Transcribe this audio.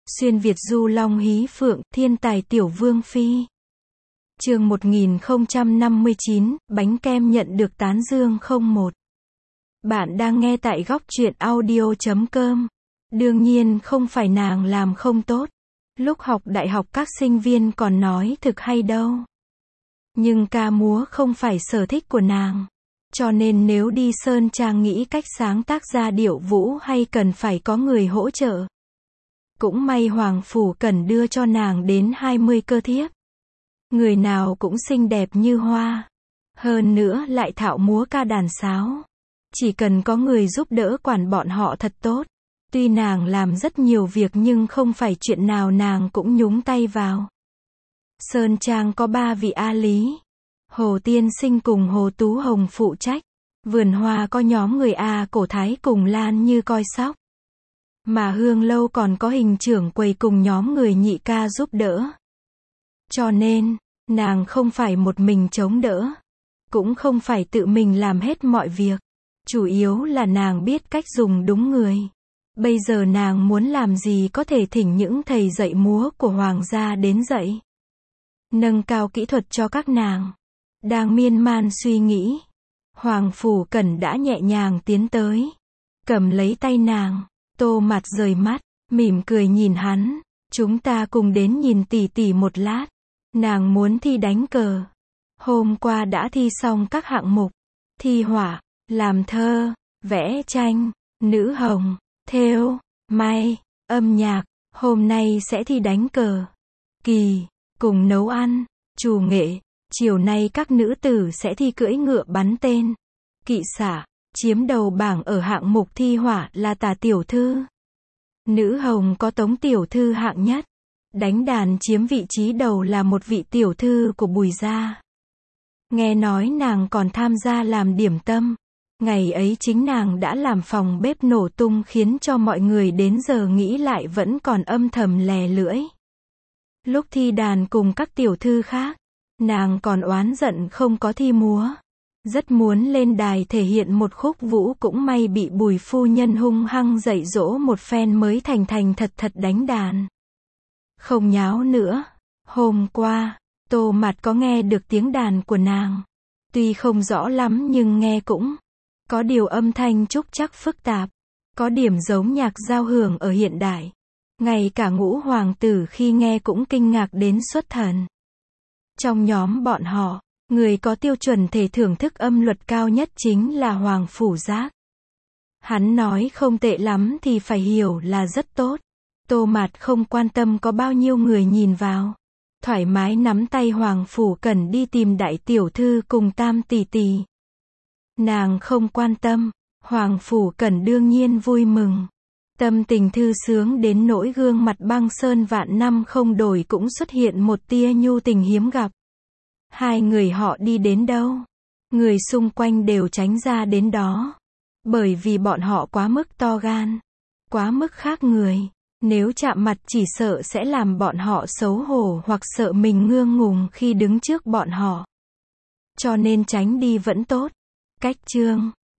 Xuyên Việt du long hí phượng, thiên tài tiểu vương phi. Chương 1059, bánh kem nhận được tán dương 01. Bạn đang nghe tại góc truyện audio.com. Đương nhiên không phải nàng làm không tốt. Lúc học đại học các sinh viên còn nói thực hay đâu. Nhưng ca múa không phải sở thích của nàng. Cho nên nếu đi Sơn Trang nghĩ cách sáng tác ra điệu vũ hay cần phải có người hỗ trợ. Cũng may Hoàng Phủ Cẩn đưa cho nàng đến 20 cơ thiếp. Người nào cũng xinh đẹp như hoa. Hơn nữa lại thạo múa ca đàn sáo. Chỉ cần có người giúp đỡ quản bọn họ thật tốt. Tuy nàng làm rất nhiều việc nhưng không phải chuyện nào nàng cũng nhúng tay vào. Sơn Trang có 3 vị A Lý. Hồ Tiên Sinh cùng Hồ Tú Hồng phụ trách. Vườn hoa có nhóm người A Cổ Thái cùng Lan Như coi sóc. Mà Hương Lâu còn có Hình trưởng quầy cùng nhóm người Nhị ca giúp đỡ. Cho nên, nàng không phải một mình chống đỡ. Cũng không phải tự mình làm hết mọi việc. Chủ yếu là nàng biết cách dùng đúng người. Bây giờ nàng muốn làm gì có thể thỉnh những thầy dạy múa của Hoàng gia đến dạy. Nâng cao kỹ thuật cho các nàng. Đang miên man suy nghĩ. Hoàng Phủ Cẩn đã nhẹ nhàng tiến tới. Cầm lấy tay nàng. Tô Mạt rời mắt, mỉm cười nhìn hắn. Chúng ta cùng đến nhìn tỷ tỷ một lát. Nàng muốn thi đánh cờ. Hôm qua đã thi xong các hạng mục. Thi họa, làm thơ, vẽ tranh, nữ hồng, thêu, may, âm nhạc. Hôm nay sẽ thi đánh cờ. Kỳ, cùng nấu ăn, trù nghệ. Chiều nay các nữ tử sẽ thi cưỡi ngựa bắn tên. Kỵ xả. Chiếm đầu bảng ở hạng mục thi họa là Tả tiểu thư. Nữ hồng có Tống tiểu thư hạng nhất. Đánh đàn chiếm vị trí đầu là một vị tiểu thư của Bùi gia. Nghe nói nàng còn tham gia làm điểm tâm. Ngày ấy chính nàng đã làm phòng bếp nổ tung khiến cho mọi người đến giờ nghĩ lại vẫn còn âm thầm lè lưỡi. Lúc thi đàn cùng các tiểu thư khác, nàng còn oán giận không có thi múa. Rất muốn lên đài thể hiện một khúc vũ, cũng may bị Bùi phu nhân hung hăng dạy dỗ một phen mới thành thật đánh đàn. Không nháo nữa. Hôm qua, Tô Mạt có nghe được tiếng đàn của nàng. Tuy không rõ lắm nhưng nghe cũng có điều âm thanh trúc chắc phức tạp. Có điểm giống nhạc giao hưởng ở hiện đại. Ngay cả Ngũ hoàng tử khi nghe cũng kinh ngạc đến xuất thần. Trong nhóm bọn họ, người có tiêu chuẩn thể thưởng thức âm luật cao nhất chính là Hoàng Phủ Giác. Hắn nói không tệ lắm thì phải hiểu là rất tốt. Tô Mạt không quan tâm có bao nhiêu người nhìn vào. Thoải mái nắm tay Hoàng Phủ Cẩn đi tìm đại tiểu thư cùng Tam tỷ tỷ. Nàng không quan tâm. Hoàng Phủ Cẩn đương nhiên vui mừng. Tâm tình thư sướng đến nỗi gương mặt băng sơn vạn năm không đổi cũng xuất hiện một tia nhu tình hiếm gặp. Hai người họ đi đến đâu, người xung quanh đều tránh ra đến đó. Bởi vì bọn họ quá mức to gan, quá mức khác người. Nếu chạm mặt chỉ sợ sẽ làm bọn họ xấu hổ hoặc sợ mình ngượng ngùng khi đứng trước bọn họ. Cho nên tránh đi vẫn tốt. Cách chương